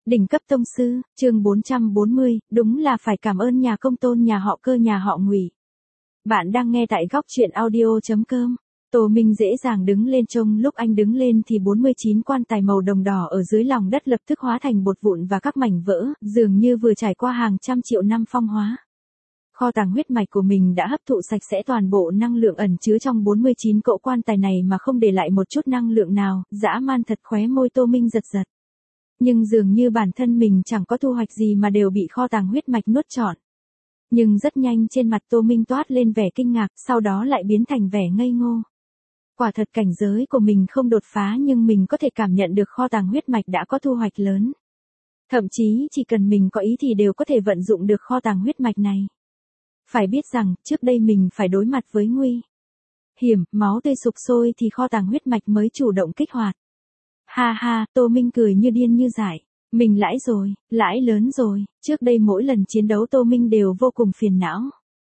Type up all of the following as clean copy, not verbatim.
Đỉnh cấp tông sư, chương 440, đúng là phải cảm ơn nhà công tôn nhà họ Cơ nhà họ Ngụy. Bạn đang nghe tại góc truyện audio.com. Tô Minh dễ dàng đứng lên trông, lúc anh đứng lên thì 49 quan tài màu đồng đỏ ở dưới lòng đất lập tức hóa thành bột vụn và các mảnh vỡ, dường như vừa trải qua hàng trăm triệu năm phong hóa. Kho tàng huyết mạch của mình đã hấp thụ sạch sẽ toàn bộ năng lượng ẩn chứa trong 49 cỗ quan tài này mà không để lại một chút năng lượng nào, dã man thật. Khóe môi Tô Minh giật giật. Nhưng dường như bản thân mình chẳng có thu hoạch gì mà đều bị kho tàng huyết mạch nuốt trọn. Nhưng rất nhanh trên mặt Tô Minh toát lên vẻ kinh ngạc, sau đó lại biến thành vẻ ngây ngô. Quả thật cảnh giới của mình không đột phá nhưng mình có thể cảm nhận được kho tàng huyết mạch đã có thu hoạch lớn. Thậm chí chỉ cần mình có ý thì đều có thể vận dụng được kho tàng huyết mạch này. Phải biết rằng, trước đây mình phải đối mặt với nguy hiểm, máu tươi sục sôi thì kho tàng huyết mạch mới chủ động kích hoạt. Ha ha, Tô Minh cười như điên như dại. Mình lãi rồi, lãi lớn rồi, trước đây mỗi lần chiến đấu Tô Minh đều vô cùng phiền não.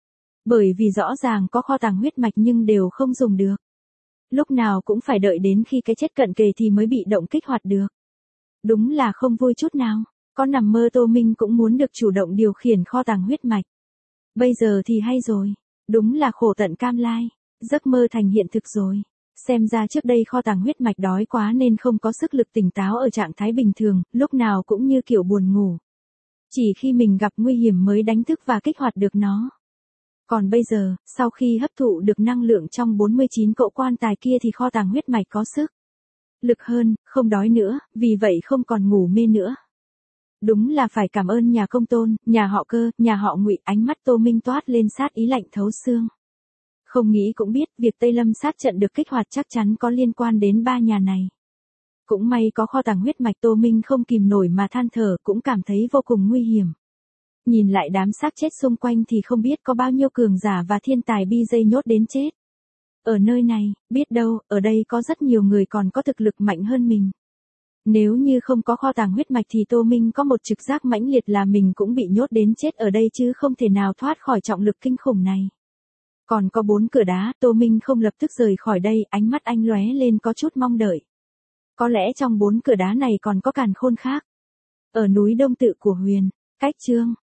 Bởi vì rõ ràng có kho tàng huyết mạch nhưng đều không dùng được. Lúc nào cũng phải đợi đến khi cái chết cận kề thì mới bị động kích hoạt được. Đúng là không vui chút nào, có nằm mơ Tô Minh cũng muốn được chủ động điều khiển kho tàng huyết mạch. Bây giờ thì hay rồi, đúng là khổ tận cam lai, giấc mơ thành hiện thực rồi. Xem ra trước đây kho tàng huyết mạch đói quá nên không có sức lực tỉnh táo ở trạng thái bình thường, lúc nào cũng như kiểu buồn ngủ. Chỉ khi mình gặp nguy hiểm mới đánh thức và kích hoạt được nó. Còn bây giờ, sau khi hấp thụ được năng lượng trong 49 cỗ quan tài kia thì kho tàng huyết mạch có sức lực hơn, không đói nữa, vì vậy không còn ngủ mê nữa. Đúng là phải cảm ơn nhà công tôn, nhà họ Cơ, nhà họ Ngụy. Ánh mắt Tô Minh toát lên sát ý lạnh thấu xương. Không nghĩ cũng biết, việc Tây Lâm sát trận được kích hoạt chắc chắn có liên quan đến ba nhà này. Cũng may có kho tàng huyết mạch, Tô Minh không kìm nổi mà than thở, cũng cảm thấy vô cùng nguy hiểm. Nhìn lại đám xác chết xung quanh thì không biết có bao nhiêu cường giả và thiên tài BJ nhốt đến chết. Ở nơi này, biết đâu, ở đây có rất nhiều người còn có thực lực mạnh hơn mình. Nếu như không có kho tàng huyết mạch thì Tô Minh có một trực giác mãnh liệt là mình cũng bị nhốt đến chết ở đây chứ không thể nào thoát khỏi trọng lực kinh khủng này. Còn có 4 cửa đá, Tô Minh không lập tức rời khỏi đây, ánh mắt anh lóe lên có chút mong đợi. Có lẽ trong 4 cửa đá này còn có càn khôn khác. Ở núi Đông Tự của Huyền, cách chương